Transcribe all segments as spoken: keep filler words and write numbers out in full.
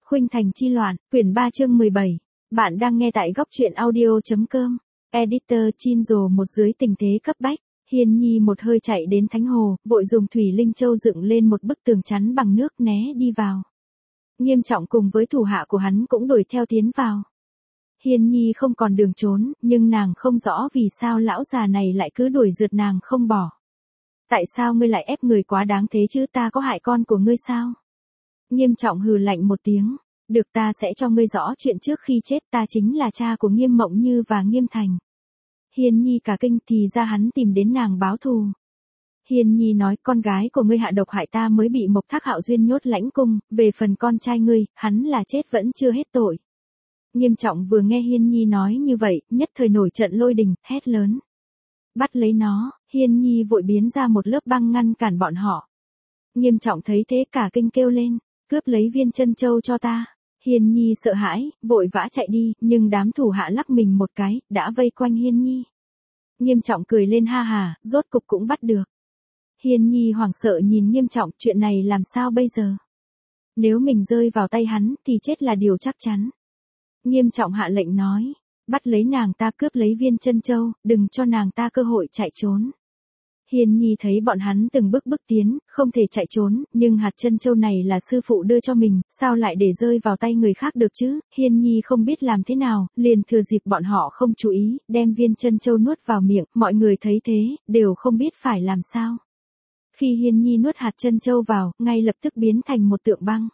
Khuynh Thành chi loạn, quyển ba chương mười bảy. Bạn đang nghe tại góc truyện audio.com. Editor Chinzo một dưới tình thế cấp bách. Hiên Nhi một hơi chạy đến Thánh Hồ, vội dùng thủy linh châu dựng lên một bức tường chắn bằng nước né đi vào. Nghiêm Trọng cùng với thủ hạ của hắn cũng đuổi theo tiến vào. Hiên Nhi không còn đường trốn, nhưng nàng không rõ vì sao lão già này lại cứ đuổi rượt nàng không bỏ. Tại sao ngươi lại ép người quá đáng thế chứ, ta có hại con của ngươi sao? Nghiêm Trọng hừ lạnh một tiếng, được, ta sẽ cho ngươi rõ chuyện trước khi chết, ta chính là cha của Nghiêm Mộng Như và Nghiêm Thành. Hiên Nhi cả kinh, thì ra hắn tìm đến nàng báo thù. Hiên Nhi nói, con gái của ngươi hạ độc hại ta mới bị Mộc Thác Hạo duyên nhốt lãnh cung, về phần con trai ngươi, hắn là chết vẫn chưa hết tội. Nghiêm Trọng vừa nghe Hiên Nhi nói như vậy, nhất thời nổi trận lôi đình, hét lớn. Bắt lấy nó. Hiên Nhi vội biến ra một lớp băng ngăn cản bọn họ. Nghiêm Trọng thấy thế cả kinh kêu lên, cướp lấy viên chân châu cho ta. Hiên Nhi sợ hãi, vội vã chạy đi, nhưng đám thủ hạ lắc mình một cái, đã vây quanh Hiên Nhi. Nghiêm Trọng cười lên ha hà, rốt cục cũng bắt được. Hiên Nhi hoảng sợ nhìn Nghiêm Trọng, chuyện này làm sao bây giờ? Nếu mình rơi vào tay hắn, thì chết là điều chắc chắn. Nghiêm Trọng hạ lệnh nói, bắt lấy nàng ta, cướp lấy viên chân châu, đừng cho nàng ta cơ hội chạy trốn. Hiên Nhi thấy bọn hắn từng bước bước tiến, không thể chạy trốn, nhưng hạt chân châu này là sư phụ đưa cho mình, sao lại để rơi vào tay người khác được chứ? Hiên Nhi không biết làm thế nào, liền thừa dịp bọn họ không chú ý, đem viên chân châu nuốt vào miệng, mọi người thấy thế, đều không biết phải làm sao. Khi Hiên Nhi nuốt hạt chân châu vào, ngay lập tức biến thành một tượng băng.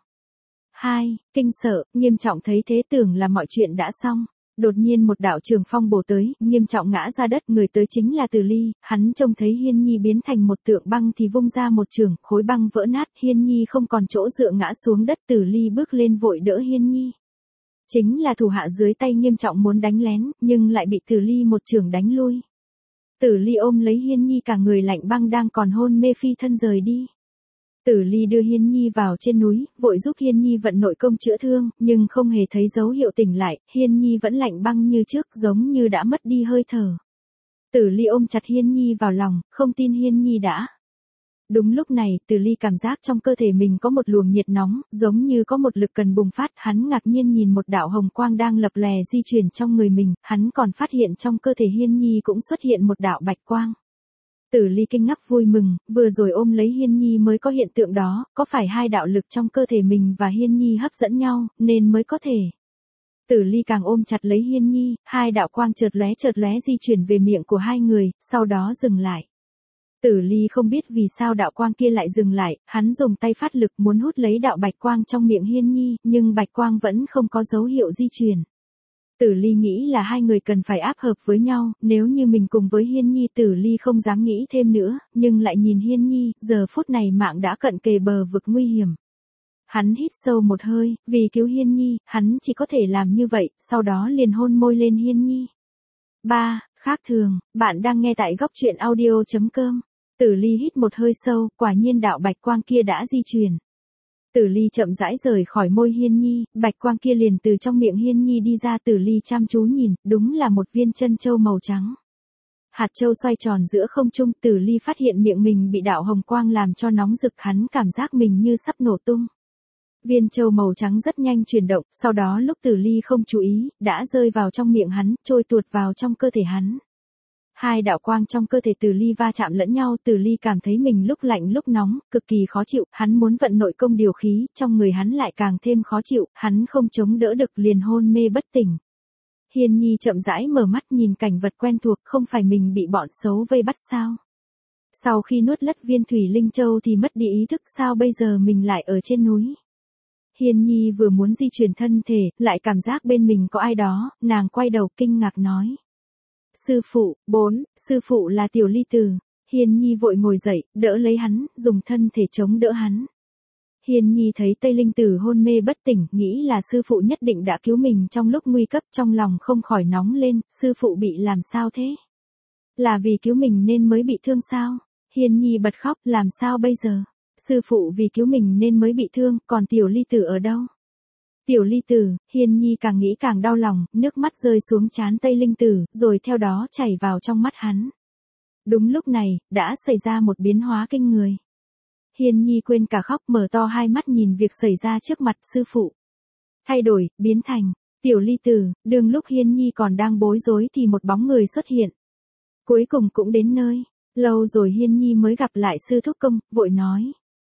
Hai, kinh sợ, Nghiêm Trọng thấy thế tưởng là mọi chuyện đã xong. Đột nhiên một đạo trường phong bổ tới, Nghiêm Trọng ngã ra đất, người tới chính là Từ Ly, hắn trông thấy Hiên Nhi biến thành một tượng băng thì vung ra một trường, khối băng vỡ nát, Hiên Nhi không còn chỗ dựa ngã xuống đất, Từ Ly bước lên vội đỡ Hiên Nhi. Chính là thủ hạ dưới tay Nghiêm Trọng muốn đánh lén, nhưng lại bị Từ Ly một trường đánh lui. Từ Ly ôm lấy Hiên Nhi cả người lạnh băng đang còn hôn mê phi thân rời đi. Tử Ly đưa Hiên Nhi vào trên núi, vội giúp Hiên Nhi vận nội công chữa thương, nhưng không hề thấy dấu hiệu tỉnh lại, Hiên Nhi vẫn lạnh băng như trước, giống như đã mất đi hơi thở. Tử Ly ôm chặt Hiên Nhi vào lòng, không tin Hiên Nhi đã. Đúng lúc này, Tử Ly cảm giác trong cơ thể mình có một luồng nhiệt nóng, giống như có một lực cần bùng phát, hắn ngạc nhiên nhìn một đạo hồng quang đang lập lòe di chuyển trong người mình, hắn còn phát hiện trong cơ thể Hiên Nhi cũng xuất hiện một đạo bạch quang. Tử Ly kinh ngạc vui mừng, vừa rồi ôm lấy Hiên Nhi mới có hiện tượng đó, có phải hai đạo lực trong cơ thể mình và Hiên Nhi hấp dẫn nhau, nên mới có thể. Tử Ly càng ôm chặt lấy Hiên Nhi, hai đạo quang chợt lóe chợt lóe di chuyển về miệng của hai người, sau đó dừng lại. Tử Ly không biết vì sao đạo quang kia lại dừng lại, hắn dùng tay phát lực muốn hút lấy đạo bạch quang trong miệng Hiên Nhi, nhưng bạch quang vẫn không có dấu hiệu di chuyển. Tử Ly nghĩ là hai người cần phải áp hợp với nhau, nếu như mình cùng với Hiên Nhi, Tử Ly không dám nghĩ thêm nữa, nhưng lại nhìn Hiên Nhi, giờ phút này mạng đã cận kề bờ vực nguy hiểm. Hắn hít sâu một hơi, vì cứu Hiên Nhi, hắn chỉ có thể làm như vậy, sau đó liền hôn môi lên Hiên Nhi. ba. Khác thường, bạn đang nghe tại góc truyện audio.com. Tử Ly hít một hơi sâu, quả nhiên đạo bạch quang kia đã di chuyển. Tử Ly chậm rãi rời khỏi môi Hiên Nhi, bạch quang kia liền từ trong miệng Hiên Nhi đi ra. Tử Ly chăm chú nhìn, đúng là một viên chân châu màu trắng. Hạt châu xoay tròn giữa không trung, Tử Ly phát hiện miệng mình bị đạo hồng quang làm cho nóng rực, hắn cảm giác mình như sắp nổ tung. Viên châu màu trắng rất nhanh chuyển động, sau đó lúc Tử Ly không chú ý, đã rơi vào trong miệng hắn, trôi tuột vào trong cơ thể hắn. Hai đạo quang trong cơ thể Tử Ly va chạm lẫn nhau, Tử Ly cảm thấy mình lúc lạnh lúc nóng, cực kỳ khó chịu, hắn muốn vận nội công điều khí, trong người hắn lại càng thêm khó chịu, hắn không chống đỡ được liền hôn mê bất tỉnh. Hiên Nhi chậm rãi mở mắt nhìn cảnh vật quen thuộc, không phải mình bị bọn xấu vây bắt sao? Sau khi nuốt lất viên thủy linh châu thì mất đi ý thức, sao bây giờ mình lại ở trên núi? Hiên Nhi vừa muốn di chuyển thân thể, lại cảm giác bên mình có ai đó, nàng quay đầu kinh ngạc nói. Sư phụ. Bốn. Sư phụ là Tiểu Ly Tử. Hiên Nhi vội ngồi dậy, đỡ lấy hắn, dùng thân thể chống đỡ hắn. Hiên Nhi thấy Tây Linh Tử hôn mê bất tỉnh, nghĩ là sư phụ nhất định đã cứu mình trong lúc nguy cấp, trong lòng không khỏi nóng lên, sư phụ bị làm sao thế? Là vì cứu mình nên mới bị thương sao? Hiên Nhi bật khóc, làm sao bây giờ? Sư phụ vì cứu mình nên mới bị thương, còn Tiểu Ly Tử ở đâu? Tiểu Ly Tử. Hiên Nhi càng nghĩ càng đau lòng, nước mắt rơi xuống trán Tây Linh Tử, rồi theo đó chảy vào trong mắt hắn. Đúng lúc này, đã xảy ra một biến hóa kinh người. Hiên Nhi quên cả khóc, mở to hai mắt nhìn việc xảy ra trước mặt. Sư phụ. thay đổi, biến thành, tiểu ly tử, đường lúc Hiên Nhi còn đang bối rối thì một bóng người xuất hiện. Cuối cùng cũng đến nơi, lâu rồi Hiên Nhi mới gặp lại sư thúc công, vội nói.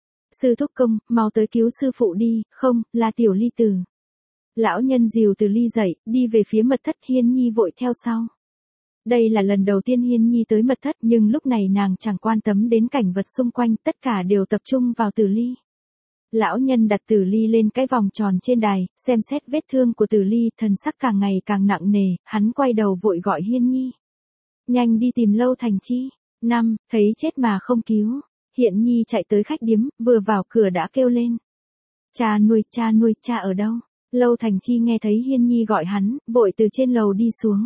Sư thúc công, mau tới cứu sư phụ đi, không, là tiểu ly tử. Lão nhân dìu Từ Ly dậy, đi về phía mật thất, Hiên Nhi vội theo sau. Đây là lần đầu tiên Hiên Nhi tới mật thất nhưng lúc này nàng chẳng quan tâm đến cảnh vật xung quanh, tất cả đều tập trung vào Từ Ly. Lão nhân đặt Từ Ly lên cái vòng tròn trên đài, xem xét vết thương của Từ Ly, thần sắc càng ngày càng nặng nề, hắn quay đầu vội gọi Hiên Nhi. Nhanh đi tìm Lâu Thành Chi. Năm, thấy chết mà không cứu. Hiện Nhi chạy tới khách điếm, vừa vào cửa đã kêu lên. Cha nuôi, cha nuôi, cha ở đâu? Lâu Thành Chi nghe thấy Hiên Nhi gọi hắn, vội từ trên lầu đi xuống.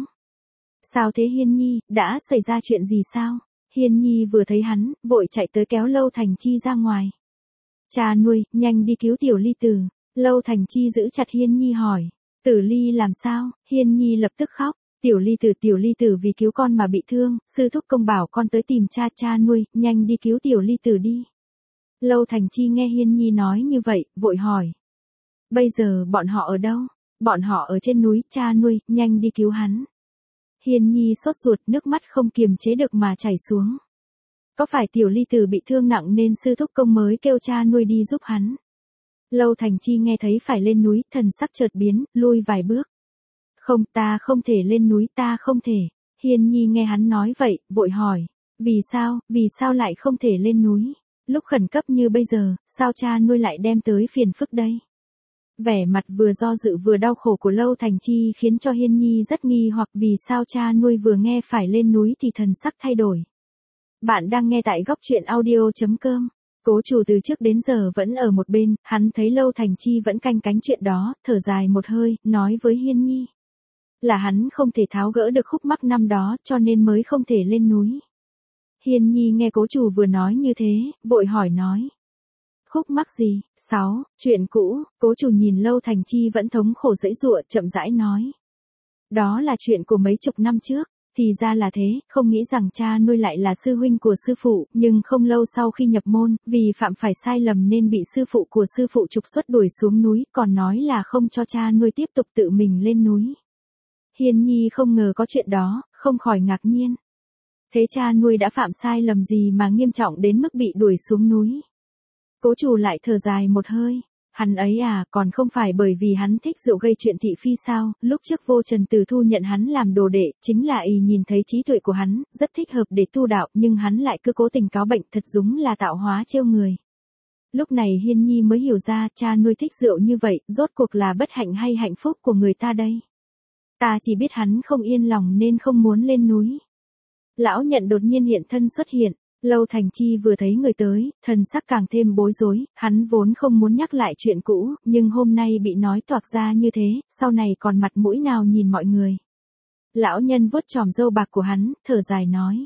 Sao thế Hiên Nhi, đã xảy ra chuyện gì sao? Hiên Nhi vừa thấy hắn, vội chạy tới kéo Lâu Thành Chi ra ngoài. Cha nuôi, nhanh đi cứu tiểu ly tử. Lâu Thành Chi giữ chặt Hiên Nhi hỏi. Tử Ly làm sao? Hiên Nhi lập tức khóc. Tiểu ly tử, tiểu ly tử vì cứu con mà bị thương, sư thúc công bảo con tới tìm cha, cha nuôi, nhanh đi cứu tiểu ly tử đi. Lâu Thành Chi nghe Hiên Nhi nói như vậy, vội hỏi. Bây giờ bọn họ ở đâu? Bọn họ ở trên núi, cha nuôi, nhanh đi cứu hắn. Hiên Nhi sốt ruột, nước mắt không kiềm chế được mà chảy xuống. Có phải tiểu ly tử bị thương nặng nên sư thúc công mới kêu cha nuôi đi giúp hắn? Lâu Thành Chi nghe thấy phải lên núi, thần sắc chợt biến, lui vài bước. Không, ta không thể lên núi, ta không thể. Hiên Nhi nghe hắn nói vậy, vội hỏi. Vì sao, vì sao lại không thể lên núi? Lúc khẩn cấp như bây giờ, sao cha nuôi lại đem tới phiền phức đây? Vẻ mặt vừa do dự vừa đau khổ của Lâu Thành Chi khiến cho Hiên Nhi rất nghi hoặc vì sao cha nuôi vừa nghe phải lên núi thì thần sắc thay đổi. Bạn đang nghe tại góc truyện audio chấm com. Cố Chủ từ trước đến giờ vẫn ở một bên, hắn thấy Lâu Thành Chi vẫn canh cánh chuyện đó, thở dài một hơi, nói với Hiên Nhi. Là hắn không thể tháo gỡ được khúc mắc năm đó cho nên mới không thể lên núi. Hiên Nhi nghe Cố Chủ vừa nói như thế, vội hỏi nói. Khúc mắc gì? Sáu, chuyện cũ. Cố Chủ nhìn Lâu Thành Chi vẫn thống khổ dãy dụa, chậm rãi nói. Đó là chuyện của mấy chục năm trước. Thì ra là thế, không nghĩ rằng cha nuôi lại là sư huynh của sư phụ, nhưng không lâu sau khi nhập môn, vì phạm phải sai lầm nên bị sư phụ của sư phụ trục xuất đuổi xuống núi, còn nói là không cho cha nuôi tiếp tục tự mình lên núi. Hiên Nhi không ngờ có chuyện đó, không khỏi ngạc nhiên. Thế cha nuôi đã phạm sai lầm gì mà nghiêm trọng đến mức bị đuổi xuống núi? Cố Chủ lại thở dài một hơi. Hắn ấy à, còn không phải bởi vì hắn thích rượu gây chuyện thị phi sao, lúc trước Vô Trần Tử thu nhận hắn làm đồ đệ, chính là y nhìn thấy trí tuệ của hắn, rất thích hợp để tu đạo, nhưng hắn lại cứ cố tình cáo bệnh, thật đúng là tạo hóa trêu người. Lúc này Hiên Nhi mới hiểu ra, cha nuôi thích rượu như vậy, rốt cuộc là bất hạnh hay hạnh phúc của người ta đây. Ta chỉ biết hắn không yên lòng nên không muốn lên núi. Lão nhận đột nhiên hiện thân xuất hiện. Lâu Thành Chi vừa thấy người tới, thần sắc càng thêm bối rối, hắn vốn không muốn nhắc lại chuyện cũ, nhưng hôm nay bị nói toạc ra như thế, sau này còn mặt mũi nào nhìn mọi người. Lão nhân vuốt chòm râu bạc của hắn, thở dài nói.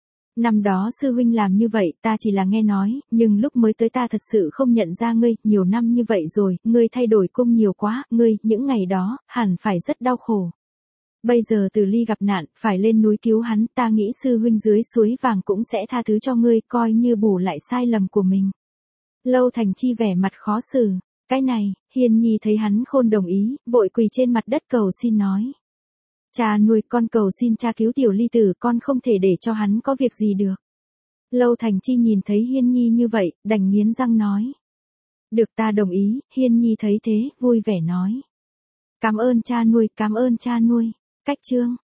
Năm đó sư huynh làm như vậy, ta chỉ là nghe nói, nhưng lúc mới tới ta thật sự không nhận ra ngươi, nhiều năm như vậy rồi, ngươi thay đổi cung nhiều quá, ngươi, những ngày đó, hẳn phải rất đau khổ. Bây giờ Từ Ly gặp nạn, phải lên núi cứu hắn, ta nghĩ sư huynh dưới suối vàng cũng sẽ tha thứ cho ngươi, coi như bù lại sai lầm của mình. Lâu Thành Chi vẻ mặt khó xử. Cái này, Hiên Nhi thấy hắn khôn đồng ý, vội quỳ trên mặt đất cầu xin nói. Cha nuôi, con cầu xin cha cứu tiểu ly tử, con không thể để cho hắn có việc gì được. Lâu Thành Chi nhìn thấy Hiên Nhi như vậy, đành nghiến răng nói. Được, ta đồng ý. Hiên Nhi thấy thế, vui vẻ nói. Cảm ơn cha nuôi, cảm ơn cha nuôi. Cách chương